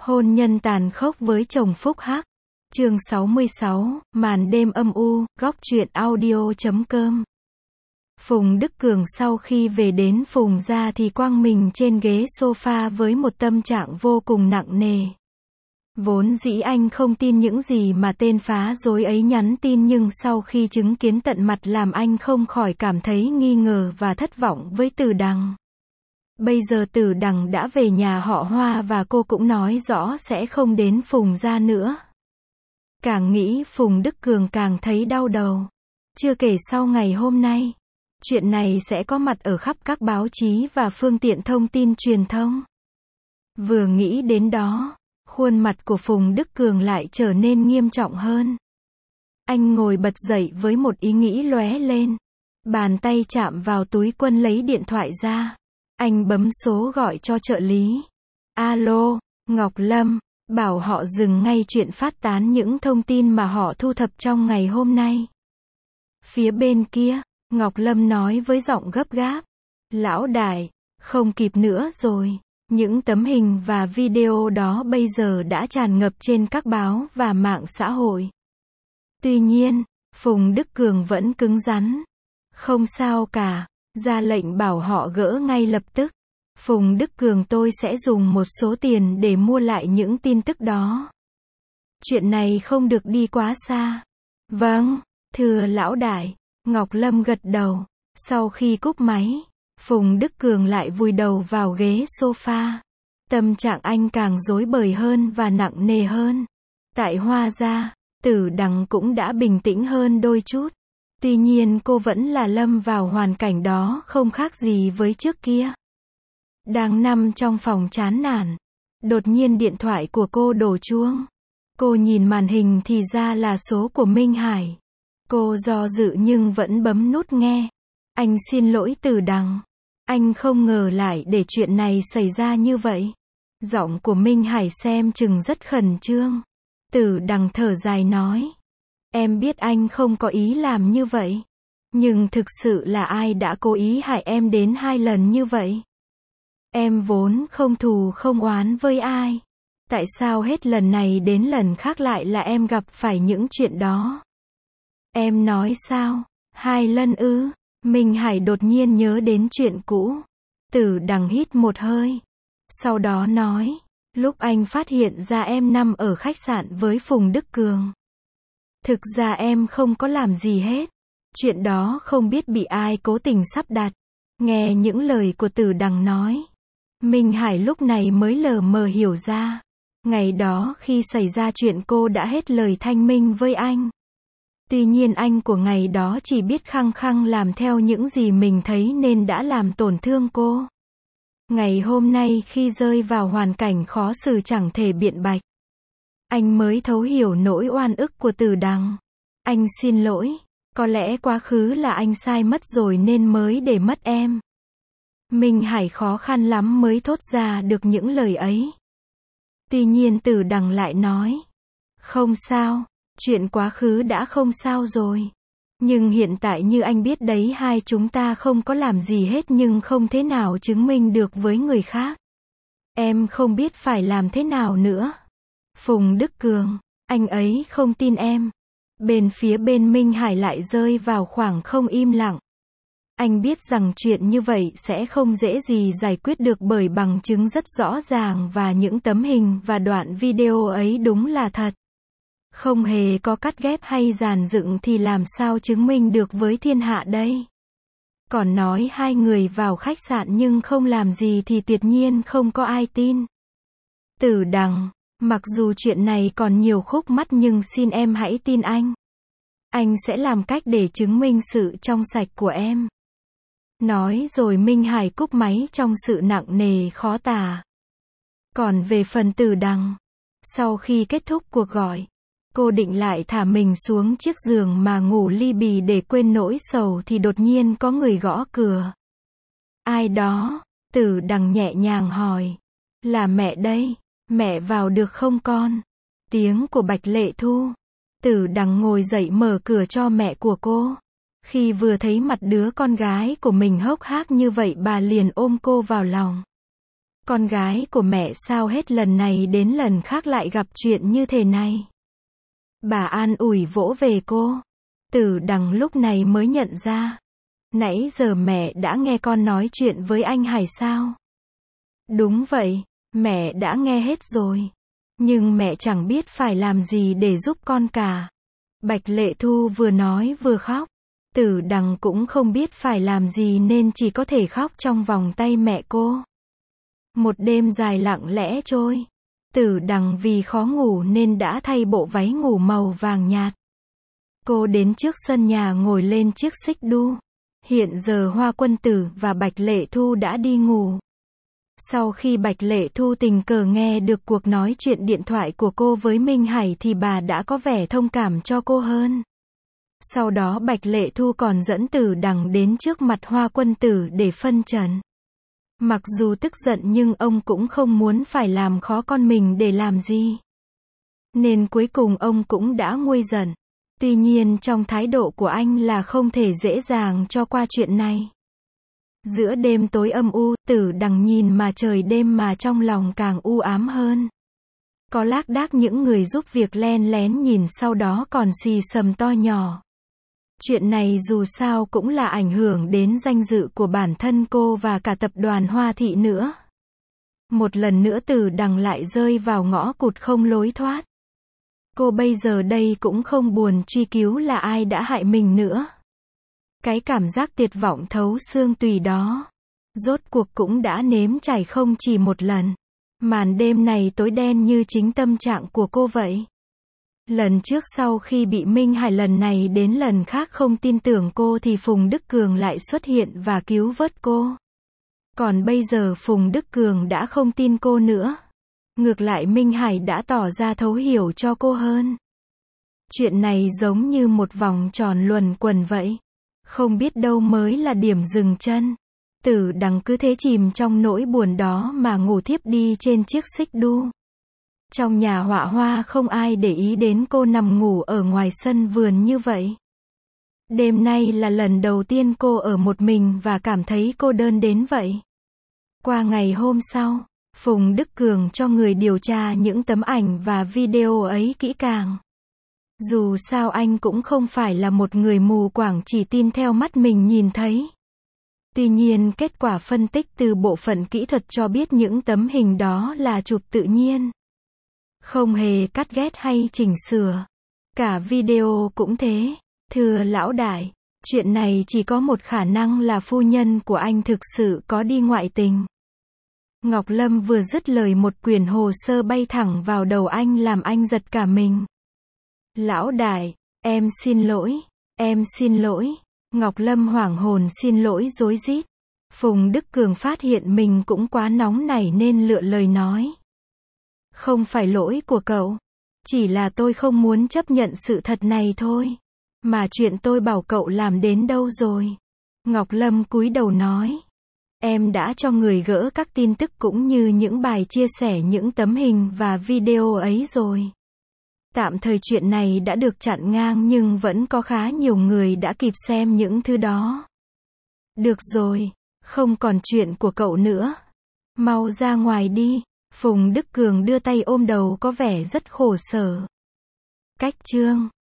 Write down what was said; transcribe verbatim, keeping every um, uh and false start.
Hôn nhân tàn khốc với chồng phúc hắc. Chương sáu mươi sáu, màn đêm âm u, góc truyện audio chấm com. Phùng Đức Cường sau khi về đến Phùng gia thì quăng mình trên ghế sofa với một tâm trạng vô cùng nặng nề. Vốn dĩ anh không tin những gì mà tên phá rối ấy nhắn tin, nhưng sau khi chứng kiến tận mặt làm anh không khỏi cảm thấy nghi ngờ và thất vọng với Từ Đằng. Bây giờ Từ Đằng đã về nhà họ Hoa và cô cũng nói rõ sẽ không đến Phùng gia nữa. Càng nghĩ Phùng Đức Cường càng thấy đau đầu. Chưa kể sau ngày hôm nay, chuyện này sẽ có mặt ở khắp các báo chí và phương tiện thông tin truyền thông. Vừa nghĩ đến đó, khuôn mặt của Phùng Đức Cường lại trở nên nghiêm trọng hơn. Anh ngồi bật dậy với một ý nghĩ lóe lên. Bàn tay chạm vào túi quần lấy điện thoại ra. Anh bấm số gọi cho trợ lý. Alo, Ngọc Lâm, bảo họ dừng ngay chuyện phát tán những thông tin mà họ thu thập trong ngày hôm nay. Phía bên kia, Ngọc Lâm nói với giọng gấp gáp. Lão đại, không kịp nữa rồi. Những tấm hình và video đó bây giờ đã tràn ngập trên các báo và mạng xã hội. Tuy nhiên, Phùng Đức Cường vẫn cứng rắn. Không sao cả, ra lệnh bảo họ gỡ ngay lập tức. Phùng Đức Cường, tôi sẽ dùng một số tiền để mua lại những tin tức đó. Chuyện này không được đi quá xa. Vâng, thưa lão đại, Ngọc Lâm gật đầu. Sau khi cúp máy, Phùng Đức Cường lại vùi đầu vào ghế sofa. Tâm trạng anh càng rối bời hơn và nặng nề hơn. Tại Hoa gia, Từ Đằng cũng đã bình tĩnh hơn đôi chút. Tuy nhiên cô vẫn là lâm vào hoàn cảnh đó không khác gì với trước kia. Đang nằm trong phòng chán nản, đột nhiên điện thoại của cô đổ chuông. Cô nhìn màn hình thì ra là số của Minh Hải. Cô do dự nhưng vẫn bấm nút nghe. Anh xin lỗi Từ Đằng. Anh không ngờ lại để chuyện này xảy ra như vậy. Giọng của Minh Hải xem chừng rất khẩn trương. Từ Đằng thở dài nói. Em biết anh không có ý làm như vậy. Nhưng thực sự là ai đã cố ý hại em đến hai lần như vậy? Em vốn không thù không oán với ai. Tại sao hết lần này đến lần khác lại là em gặp phải những chuyện đó? Em nói sao? Hai lần ư? Minh Hải đột nhiên nhớ đến chuyện cũ. Từ Đằng hít một hơi. Sau đó nói. Lúc anh phát hiện ra em nằm ở khách sạn với Phùng Đức Cường. Thực ra em không có làm gì hết. Chuyện đó không biết bị ai cố tình sắp đặt. Nghe những lời của Từ Đằng nói, Minh Hải lúc này mới lờ mờ hiểu ra. Ngày đó khi xảy ra chuyện cô đã hết lời thanh minh với anh. Tuy nhiên anh của ngày đó chỉ biết khăng khăng làm theo những gì mình thấy nên đã làm tổn thương cô. Ngày hôm nay khi rơi vào hoàn cảnh khó xử chẳng thể biện bạch, anh mới thấu hiểu nỗi oan ức của Từ Đằng. Anh xin lỗi, có lẽ quá khứ là anh sai mất rồi nên mới để mất em. Minh Hải khó khăn lắm mới thốt ra được những lời ấy. Tuy nhiên Từ Đằng lại nói. Không sao, chuyện quá khứ đã không sao rồi. Nhưng hiện tại như anh biết đấy, hai chúng ta không có làm gì hết nhưng không thể nào chứng minh được với người khác. Em không biết phải làm thế nào nữa. Phùng Đức Cường, anh ấy không tin em. Bên phía bên Minh Hải lại rơi vào khoảng không im lặng. Anh biết rằng chuyện như vậy sẽ không dễ gì giải quyết được bởi bằng chứng rất rõ ràng và những tấm hình và đoạn video ấy đúng là thật. Không hề có cắt ghép hay dàn dựng thì làm sao chứng minh được với thiên hạ đây. Còn nói hai người vào khách sạn nhưng không làm gì thì tuyệt nhiên không có ai tin. Từ Đằng, mặc dù chuyện này còn nhiều khúc mắc nhưng xin em hãy tin anh. Anh sẽ làm cách để chứng minh sự trong sạch của em. Nói rồi Minh Hải cúp máy trong sự nặng nề khó tả. Còn về phần Từ Đằng, sau khi kết thúc cuộc gọi, cô định lại thả mình xuống chiếc giường mà ngủ li bì để quên nỗi sầu thì đột nhiên có người gõ cửa. Ai đó? Từ Đằng nhẹ nhàng hỏi. Là mẹ đây. Mẹ vào được không con? Tiếng của Bạch Lệ Thu. Từ Đằng ngồi dậy mở cửa cho mẹ của cô. Khi vừa thấy mặt đứa con gái của mình hốc hác như vậy bà liền ôm cô vào lòng. Con gái của mẹ sao hết lần này đến lần khác lại gặp chuyện như thế này. Bà an ủi vỗ về cô. Tử Đằng lúc này mới nhận ra. Nãy giờ mẹ đã nghe con nói chuyện với anh Hải sao? Đúng vậy, mẹ đã nghe hết rồi. Nhưng mẹ chẳng biết phải làm gì để giúp con cả. Bạch Lệ Thu vừa nói vừa khóc. Tử Đằng cũng không biết phải làm gì nên chỉ có thể khóc trong vòng tay mẹ cô. Một đêm dài lặng lẽ trôi. Tử Đằng vì khó ngủ nên đã thay bộ váy ngủ màu vàng nhạt. Cô đến trước sân nhà ngồi lên chiếc xích đu. Hiện giờ Hoa Quân Tử và Bạch Lệ Thu đã đi ngủ. Sau khi Bạch Lệ Thu tình cờ nghe được cuộc nói chuyện điện thoại của cô với Minh Hải thì bà đã có vẻ thông cảm cho cô hơn. Sau đó Bạch Lệ Thu còn dẫn Tử Đằng đến trước mặt Hoa Quân Tử để phân trần. Mặc dù tức giận nhưng ông cũng không muốn phải làm khó con mình để làm gì. Nên cuối cùng ông cũng đã nguôi giận. Tuy nhiên trong thái độ của anh là không thể dễ dàng cho qua chuyện này. Giữa đêm tối âm u, Tử Đằng nhìn mà trời đêm mà trong lòng càng u ám hơn. Có lác đác những người giúp việc len lén nhìn sau đó còn xì xầm to nhỏ. Chuyện này dù sao cũng là ảnh hưởng đến danh dự của bản thân cô và cả tập đoàn Hoa Thị nữa. Một lần nữa Tử Đằng lại rơi vào ngõ cụt không lối thoát. Cô bây giờ đây cũng không buồn truy cứu là ai đã hại mình nữa. Cái cảm giác tuyệt vọng thấu xương tùy đó. Rốt cuộc cũng đã nếm trải không chỉ một lần. Màn đêm này tối đen như chính tâm trạng của cô vậy. Lần trước sau khi bị Minh Hải lần này đến lần khác không tin tưởng cô thì Phùng Đức Cường lại xuất hiện và cứu vớt cô. Còn bây giờ Phùng Đức Cường đã không tin cô nữa. Ngược lại Minh Hải đã tỏ ra thấu hiểu cho cô hơn. Chuyện này giống như một vòng tròn luẩn quẩn vậy. Không biết đâu mới là điểm dừng chân. Tử Đằng cứ thế chìm trong nỗi buồn đó mà ngủ thiếp đi trên chiếc xích đu. Trong nhà họa hoa không ai để ý đến cô nằm ngủ ở ngoài sân vườn như vậy. Đêm nay là lần đầu tiên cô ở một mình và cảm thấy cô đơn đến vậy. Qua ngày hôm sau, Phùng Đức Cường cho người điều tra những tấm ảnh và video ấy kỹ càng. Dù sao anh cũng không phải là một người mù quáng chỉ tin theo mắt mình nhìn thấy. Tuy nhiên kết quả phân tích từ bộ phận kỹ thuật cho biết những tấm hình đó là chụp tự nhiên. Không hề cắt ghép hay chỉnh sửa. Cả video cũng thế. Thưa lão đại, chuyện này chỉ có một khả năng là phu nhân của anh thực sự có đi ngoại tình. Ngọc Lâm vừa dứt lời một quyển hồ sơ bay thẳng vào đầu anh làm anh giật cả mình. Lão đại, em xin lỗi, em xin lỗi. Ngọc Lâm hoảng hồn xin lỗi rối rít. Phùng Đức Cường phát hiện mình cũng quá nóng nảy nên lựa lời nói. Không phải lỗi của cậu. Chỉ là tôi không muốn chấp nhận sự thật này thôi. Mà chuyện tôi bảo cậu làm đến đâu rồi? Ngọc Lâm cúi đầu nói. Em đã cho người gỡ các tin tức cũng như những bài chia sẻ những tấm hình và video ấy rồi. Tạm thời chuyện này đã được chặn ngang nhưng vẫn có khá nhiều người đã kịp xem những thứ đó. Được rồi, không còn chuyện của cậu nữa. Mau ra ngoài đi. Phùng Đức Cường đưa tay ôm đầu có vẻ rất khổ sở. Cách chương